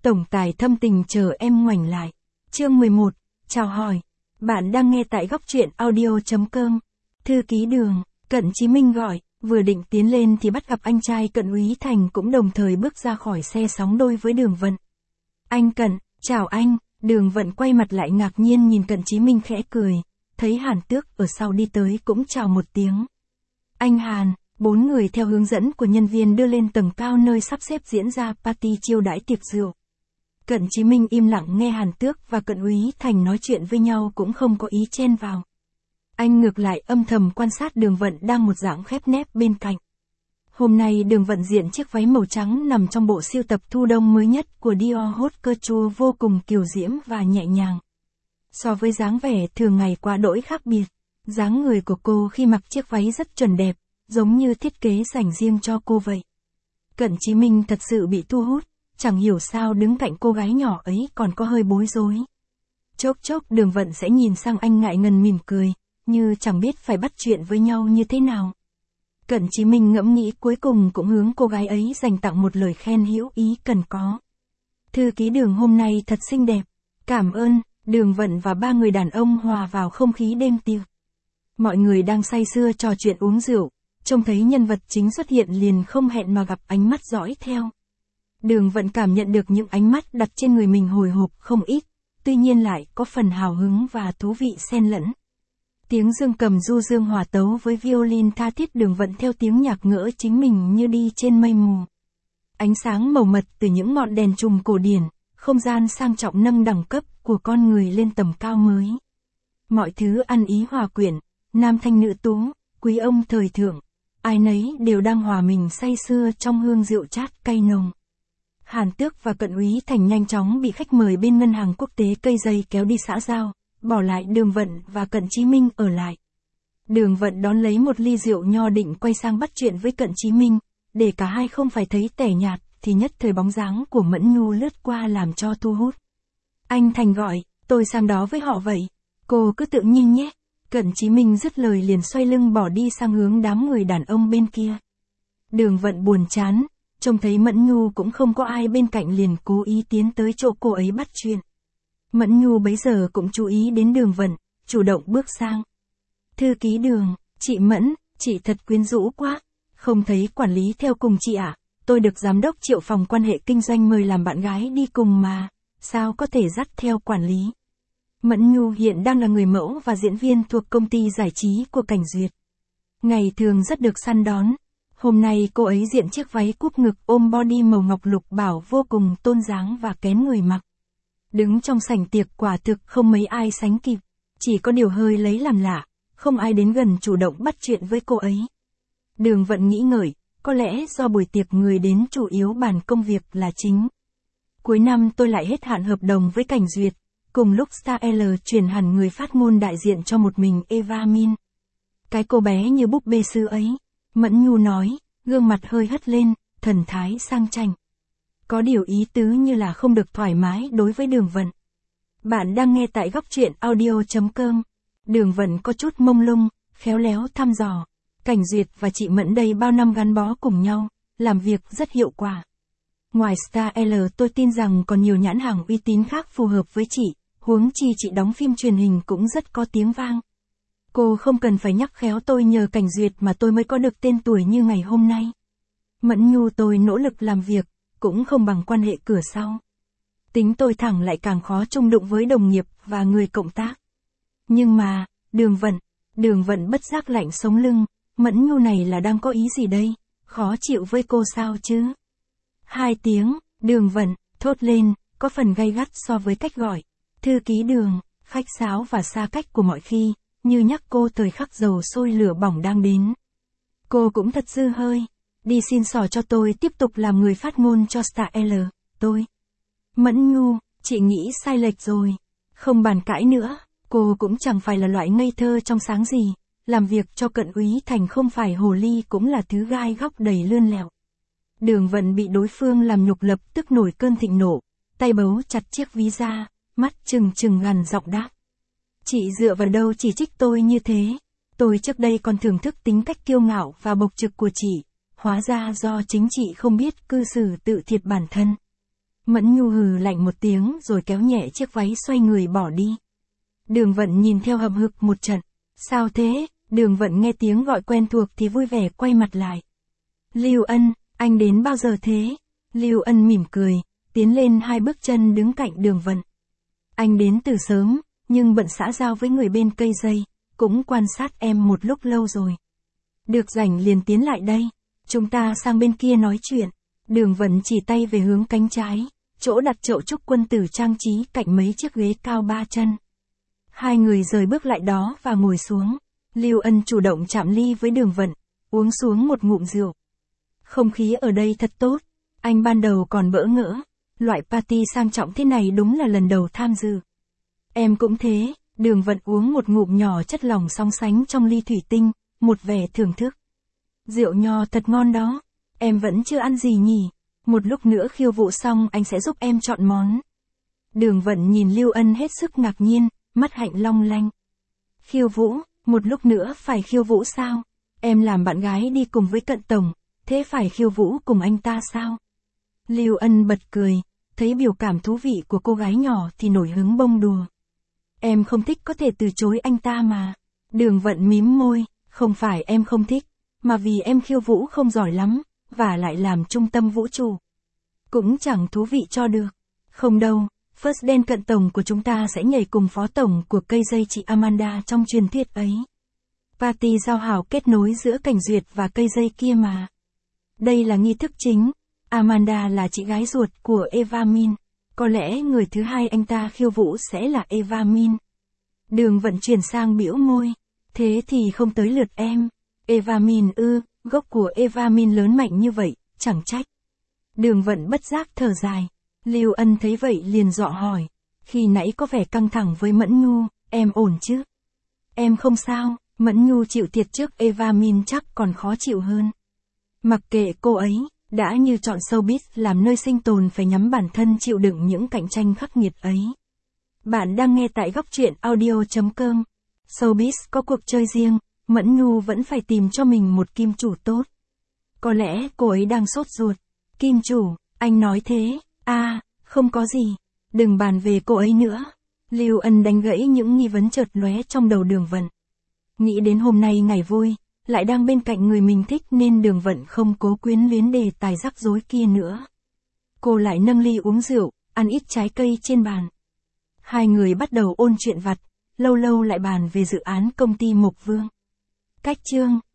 tổng tài thâm tình chờ em ngoảnh lại. Chương 11, chào hỏi. Bạn đang nghe tại góc truyện audio.com. Thư ký Đường, Cận Chí Minh gọi, vừa định tiến lên thì bắt gặp anh trai Cận Úy Thành cũng đồng thời bước ra khỏi xe sóng đôi với Đường Vận. Anh Cận, chào anh. Đường Vận quay mặt lại ngạc nhiên nhìn Cận Chí Minh khẽ cười, thấy Hàn Tước ở sau đi tới cũng chào một tiếng. Anh Hàn. Bốn người theo hướng dẫn của nhân viên đưa lên tầng cao nơi sắp xếp diễn ra party chiêu đãi tiệc rượu. Cận Chí Minh im lặng nghe Hàn Tước và Cận Úy Thành nói chuyện với nhau cũng không có ý chen vào. Anh ngược lại âm thầm quan sát Đường Vận đang một dạng khép nép bên cạnh. Hôm nay Đường Vận diện chiếc váy màu trắng nằm trong bộ sưu tập thu đông mới nhất của Dior Haute Couture vô cùng kiều diễm và nhẹ nhàng. So với dáng vẻ thường ngày quá đỗi khác biệt, dáng người của cô khi mặc chiếc váy rất chuẩn đẹp, giống như thiết kế dành riêng cho cô vậy. Cận Chí Minh thật sự bị thu hút, chẳng hiểu sao đứng cạnh cô gái nhỏ ấy còn có hơi bối rối. Chốc chốc Đường Vận sẽ nhìn sang anh ngại ngần mỉm cười, như chẳng biết phải bắt chuyện với nhau như thế nào. Cận Chí Minh ngẫm nghĩ cuối cùng cũng hướng cô gái ấy dành tặng một lời khen hữu ý cần có. Thư ký Đường hôm nay thật xinh đẹp, cảm ơn. Đường Vận và ba người đàn ông hòa vào không khí đêm tiệc. Mọi người đang say sưa trò chuyện uống rượu, trông thấy nhân vật chính xuất hiện liền không hẹn mà gặp ánh mắt dõi theo. Đường Vận cảm nhận được những ánh mắt đặt trên người mình hồi hộp không ít, tuy nhiên lại có phần hào hứng và thú vị xen lẫn. Tiếng dương cầm du dương hòa tấu với violin tha thiết Đường Vận theo tiếng nhạc ngỡ chính mình như đi trên mây mù. Ánh sáng màu mật từ những ngọn đèn chùm cổ điển, không gian sang trọng nâng đẳng cấp của con người lên tầm cao mới. Mọi thứ ăn ý hòa quyện, nam thanh nữ tú, quý ông thời thượng, ai nấy đều đang hòa mình say sưa trong hương rượu chát cay nồng. Hàn Tước và Cận Úy Thành nhanh chóng bị khách mời bên ngân hàng quốc tế cây dây kéo đi xã giao, bỏ lại Đường Vận và Cận Chí Minh ở lại. Đường Vận đón lấy một ly rượu nho định quay sang bắt chuyện với Cận Chí Minh, để cả hai không phải thấy tẻ nhạt, thì nhất thời bóng dáng của Mẫn Nhu lướt qua làm cho thu hút. Anh Thành gọi, tôi sang đó với họ vậy, cô cứ tự nhiên nhé. Cận Chí Minh dứt lời liền xoay lưng bỏ đi sang hướng đám người đàn ông bên kia. Đường Vận buồn chán, trông thấy Mẫn Nhu cũng không có ai bên cạnh liền cố ý tiến tới chỗ cô ấy bắt chuyện. Mẫn Nhu bấy giờ cũng chú ý đến Đường Vận, chủ động bước sang. Thư ký Đường, chị Mẫn, chị thật quyến rũ quá, không thấy quản lý theo cùng chị ạ, tôi được giám đốc Triệu phòng quan hệ kinh doanh mời làm bạn gái đi cùng mà, sao có thể dắt theo quản lý. Mẫn Nhu hiện đang là người mẫu và diễn viên thuộc công ty giải trí của Cảnh Duyệt. Ngày thường rất được săn đón. Hôm nay cô ấy diện chiếc váy cúp ngực ôm body màu ngọc lục bảo vô cùng tôn dáng và kén người mặc. Đứng trong sảnh tiệc quả thực không mấy ai sánh kịp. Chỉ có điều hơi lấy làm lạ, không ai đến gần chủ động bắt chuyện với cô ấy. Đường Vận nghĩ ngợi, có lẽ do buổi tiệc người đến chủ yếu bàn công việc là chính. Cuối năm tôi lại hết hạn hợp đồng với Cảnh Duyệt. Cùng lúc Star L chuyển hẳn người phát ngôn đại diện cho một mình Eva Min. Cái cô bé như búp bê sư ấy, Mẫn Nhu nói, gương mặt hơi hất lên, thần thái sang chảnh. Có điều ý tứ như là không được thoải mái đối với Đường Vận. Bạn đang nghe tại góc truyện audio.com. Đường Vận có chút mông lung, khéo léo thăm dò. Cảnh Duyệt và chị Mẫn đây bao năm gắn bó cùng nhau, làm việc rất hiệu quả. Ngoài Star L tôi tin rằng còn nhiều nhãn hàng uy tín khác phù hợp với chị. Huống chi chị đóng phim truyền hình cũng rất có tiếng vang. Cô không cần phải nhắc khéo tôi nhờ Cảnh Duyệt mà tôi mới có được tên tuổi như ngày hôm nay. Mẫn Nhu tôi nỗ lực làm việc, cũng không bằng quan hệ cửa sau. Tính tôi thẳng lại càng khó chung đụng với đồng nghiệp và người cộng tác. Nhưng mà, Đường Vận bất giác lạnh sống lưng, Mẫn Nhu này là đang có ý gì đây, khó chịu với cô sao chứ? 2 tiếng, Đường Vận, thốt lên, có phần gay gắt so với cách gọi. Thư ký Đường, khách sáo và xa cách của mọi khi, như nhắc cô thời khắc dầu sôi lửa bỏng đang đến. Cô cũng thật dư hơi, đi xin xỏ cho tôi tiếp tục làm người phát ngôn cho Star L, tôi. Mẫn Nhu, chị nghĩ sai lệch rồi, không bàn cãi nữa, cô cũng chẳng phải là loại ngây thơ trong sáng gì, làm việc cho Cận Úy Thành không phải hồ ly cũng là thứ gai góc đầy lươn lẹo. Đường Vận bị đối phương làm nhục lập tức nổi cơn thịnh nộ, tay bấu chặt chiếc ví da. Mắt trừng trừng gằn giọng đáp. Chị dựa vào đâu chỉ trích tôi như thế? Tôi trước đây còn thưởng thức tính cách kiêu ngạo và bộc trực của chị. Hóa ra do chính chị không biết cư xử tự thiệt bản thân. Mẫn Nhu hừ lạnh một tiếng rồi kéo nhẹ chiếc váy xoay người bỏ đi. Đường Vận nhìn theo hậm hực một trận. Sao thế? Đường Vận nghe tiếng gọi quen thuộc thì vui vẻ quay mặt lại. Lưu Ân, anh đến bao giờ thế? Lưu Ân mỉm cười, tiến lên 2 bước chân đứng cạnh Đường Vận. Anh đến từ sớm, nhưng bận xã giao với người bên cây dây, cũng quan sát em một lúc lâu rồi. Được rảnh liền tiến lại đây, chúng ta sang bên kia nói chuyện. Đường Vận chỉ tay về hướng cánh trái, chỗ đặt chậu trúc quân tử trang trí cạnh mấy chiếc ghế cao 3 chân. Hai người rời bước lại đó và ngồi xuống. Lưu Ân chủ động chạm ly với Đường Vận, uống xuống một ngụm rượu. Không khí ở đây thật tốt, anh ban đầu còn bỡ ngỡ, loại party sang trọng thế này đúng là lần đầu tham dự. Em cũng thế, Đường Vận uống một ngụm nhỏ chất lỏng song sánh trong ly thủy tinh, một vẻ thưởng thức. Rượu nho thật ngon đó, em vẫn chưa ăn gì nhỉ, một lúc nữa khiêu vũ xong anh sẽ giúp em chọn món. Đường Vận nhìn Lưu Ân hết sức ngạc nhiên, mắt hạnh long lanh. Khiêu vũ, một lúc nữa phải khiêu vũ sao? Em làm bạn gái đi cùng với Cận Tổng, thế phải khiêu vũ cùng anh ta sao? Lưu Ân bật cười, thấy biểu cảm thú vị của cô gái nhỏ thì nổi hứng bông đùa. Em không thích có thể từ chối anh ta mà. Đường Vận mím môi, không phải em không thích, mà vì em khiêu vũ không giỏi lắm, và lại làm trung tâm vũ trụ. Cũng chẳng thú vị cho được. Không đâu, First Dance Cận Tổng của chúng ta sẽ nhảy cùng phó tổng của cây dây chị Amanda trong truyền thuyết ấy. Party giao hảo kết nối giữa Cảnh Duyệt và cây dây kia mà. Đây là nghi thức chính. Amanda là chị gái ruột của Eva Min. Có lẽ người thứ hai anh ta khiêu vũ sẽ là Eva Min. Đường Vận chuyển sang bĩu môi. Thế thì không tới lượt em. Eva Min ư, gốc của Eva Min lớn mạnh như vậy, chẳng trách. Đường Vận bất giác thở dài. Lưu Ân thấy vậy liền dọ hỏi. Khi nãy có vẻ căng thẳng với Mẫn Nhu, em ổn chứ? Em không sao, Mẫn Nhu chịu thiệt trước Eva Min chắc còn khó chịu hơn. Mặc kệ cô ấy, đã như chọn showbiz làm nơi sinh tồn phải nhắm bản thân chịu đựng những cạnh tranh khắc nghiệt ấy. Bạn đang nghe tại góc truyện audio.com. Showbiz có cuộc chơi riêng, Mẫn Nhu vẫn phải tìm cho mình một kim chủ tốt. Có lẽ cô ấy đang sốt ruột. Kim chủ, anh nói thế, không có gì. Đừng bàn về cô ấy nữa. Lưu Ân đánh gãy những nghi vấn chợt lóe trong đầu Đường Vận. Nghĩ đến hôm nay ngày vui, lại đang bên cạnh người mình thích nên Đường Vận không cố quyến luyến đề tài rắc rối kia nữa. Cô lại nâng ly uống rượu, ăn ít trái cây trên bàn. Hai người bắt đầu ôn chuyện vặt, lâu lâu lại bàn về dự án công ty Mộc Vương. Cách chương